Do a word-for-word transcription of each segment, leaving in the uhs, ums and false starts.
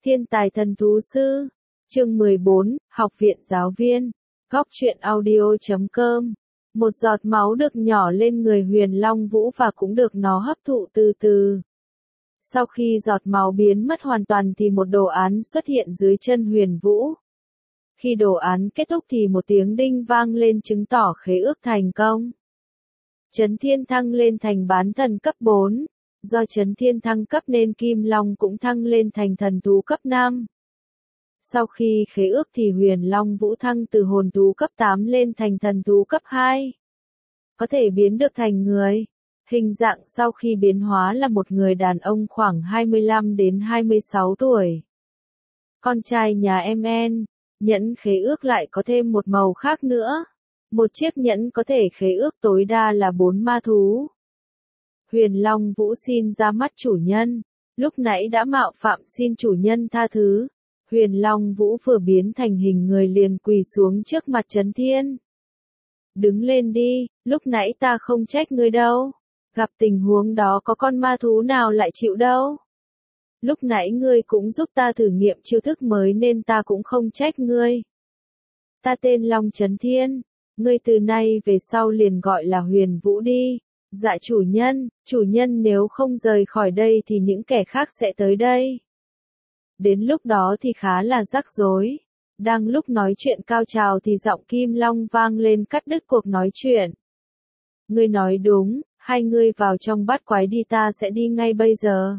Thiên tài thần thú sư. Chương mười bốn, Học viện giáo viên. Góc truyện audio chấm com. Một giọt máu được nhỏ lên người Huyền Long Vũ và cũng được nó hấp thụ từ từ. Sau khi giọt máu biến mất hoàn toàn thì một đồ án xuất hiện dưới chân Huyền Vũ. Khi đồ án kết thúc thì một tiếng đinh vang lên chứng tỏ khế ước thành công. Chấn Thiên thăng lên thành bán thần cấp bốn. Do Chấn Thiên thăng cấp nên Kim Long cũng thăng lên thành thần thú cấp năm. Sau khi khế ước thì Huyền Long Vũ thăng từ hồn thú cấp tám lên thành thần thú cấp hai. Có thể biến được thành người. Hình dạng sau khi biến hóa là một người đàn ông khoảng hai mươi lăm đến hai mươi sáu tuổi. Con trai nhà em en, nhẫn khế ước lại có thêm một màu khác nữa. Một chiếc nhẫn có thể khế ước tối đa là bốn ma thú. Huyền Long Vũ xin ra mắt chủ nhân. Lúc nãy đã mạo phạm xin chủ nhân tha thứ. Huyền Long Vũ vừa biến thành hình người liền quỳ xuống trước mặt Chấn Thiên. Đứng lên đi, lúc nãy ta không trách ngươi đâu. Gặp tình huống đó có con ma thú nào lại chịu đâu. Lúc nãy ngươi cũng giúp ta thử nghiệm chiêu thức mới nên ta cũng không trách ngươi. Ta tên Long Chấn Thiên, ngươi từ nay về sau liền gọi là Huyền Vũ đi. Dạ chủ nhân, chủ nhân nếu không rời khỏi đây thì những kẻ khác sẽ tới đây. Đến lúc đó thì khá là rắc rối. Đang lúc nói chuyện cao trào thì giọng Kim Long vang lên cắt đứt cuộc nói chuyện. Ngươi nói đúng, hai ngươi vào trong bát quái đi, ta sẽ đi ngay bây giờ.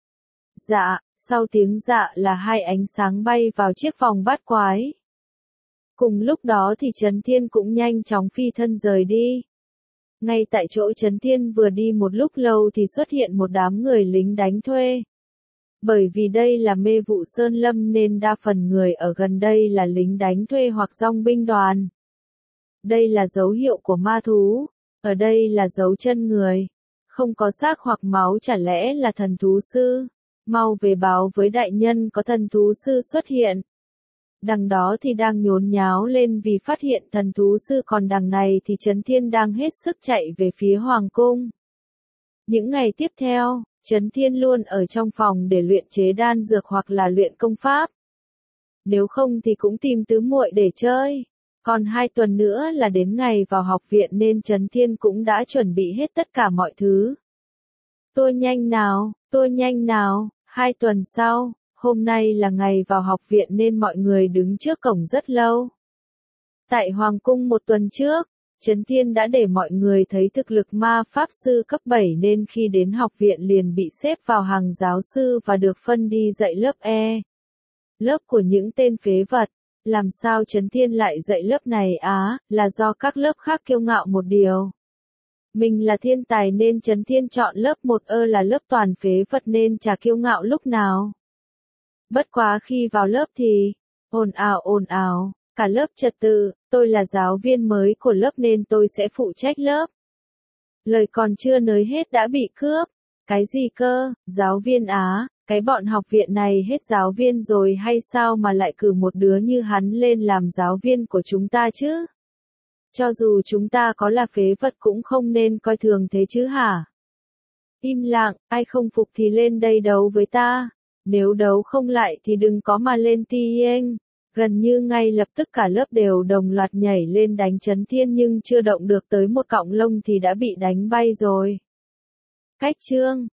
Dạ, sau tiếng dạ là hai ánh sáng bay vào chiếc phòng bát quái. Cùng lúc đó thì Chấn Thiên cũng nhanh chóng phi thân rời đi. Ngay tại chỗ Chấn Thiên vừa đi một lúc lâu thì xuất hiện một đám người lính đánh thuê. Bởi vì đây là mê vụ sơn lâm nên đa phần người ở gần đây là lính đánh thuê hoặc dòng binh đoàn. Đây là dấu hiệu của ma thú, ở đây là dấu chân người. Không có xác hoặc máu, chả lẽ là thần thú sư? Mau về báo với đại nhân có thần thú sư xuất hiện. Đằng đó thì đang nhốn nháo lên vì phát hiện thần thú sư, còn đằng này thì Chấn Thiên đang hết sức chạy về phía Hoàng cung. Những ngày tiếp theo, Chấn Thiên luôn ở trong phòng để luyện chế đan dược hoặc là luyện công pháp. Nếu không thì cũng tìm tứ muội để chơi. Còn hai tuần nữa là đến ngày vào học viện nên Chấn Thiên cũng đã chuẩn bị hết tất cả mọi thứ. Tôi nhanh nào, tôi nhanh nào, hai tuần sau. Hôm nay là ngày vào học viện nên mọi người đứng trước cổng rất lâu. Tại Hoàng cung một tuần trước, Chấn Thiên đã để mọi người thấy thực lực ma pháp sư cấp bảy nên khi đến học viện liền bị xếp vào hàng giáo sư và được phân đi dạy lớp E. Lớp của những tên phế vật. Làm sao Chấn Thiên lại dạy lớp này á, là do các lớp khác kiêu ngạo một điều. Mình là thiên tài nên Chấn Thiên chọn lớp một ơ là lớp toàn phế vật nên chả kiêu ngạo lúc nào. Bất quá khi vào lớp thì, ồn ào ồn ào, cả lớp trật tự, tôi là giáo viên mới của lớp nên tôi sẽ phụ trách lớp. Lời còn chưa nói hết đã bị cướp. Cái gì cơ, giáo viên á, cái bọn học viện này hết giáo viên rồi hay sao mà lại cử một đứa như hắn lên làm giáo viên của chúng ta chứ? Cho dù chúng ta có là phế vật cũng không nên coi thường thế chứ hả? Im lặng, ai không phục thì lên đây đấu với ta. Nếu đấu không lại thì đừng có mà lên tieng. Gần như ngay lập tức cả lớp đều đồng loạt nhảy lên đánh Chấn Thiên nhưng chưa động được tới một cọng lông thì đã bị đánh bay rồi. Cách chương,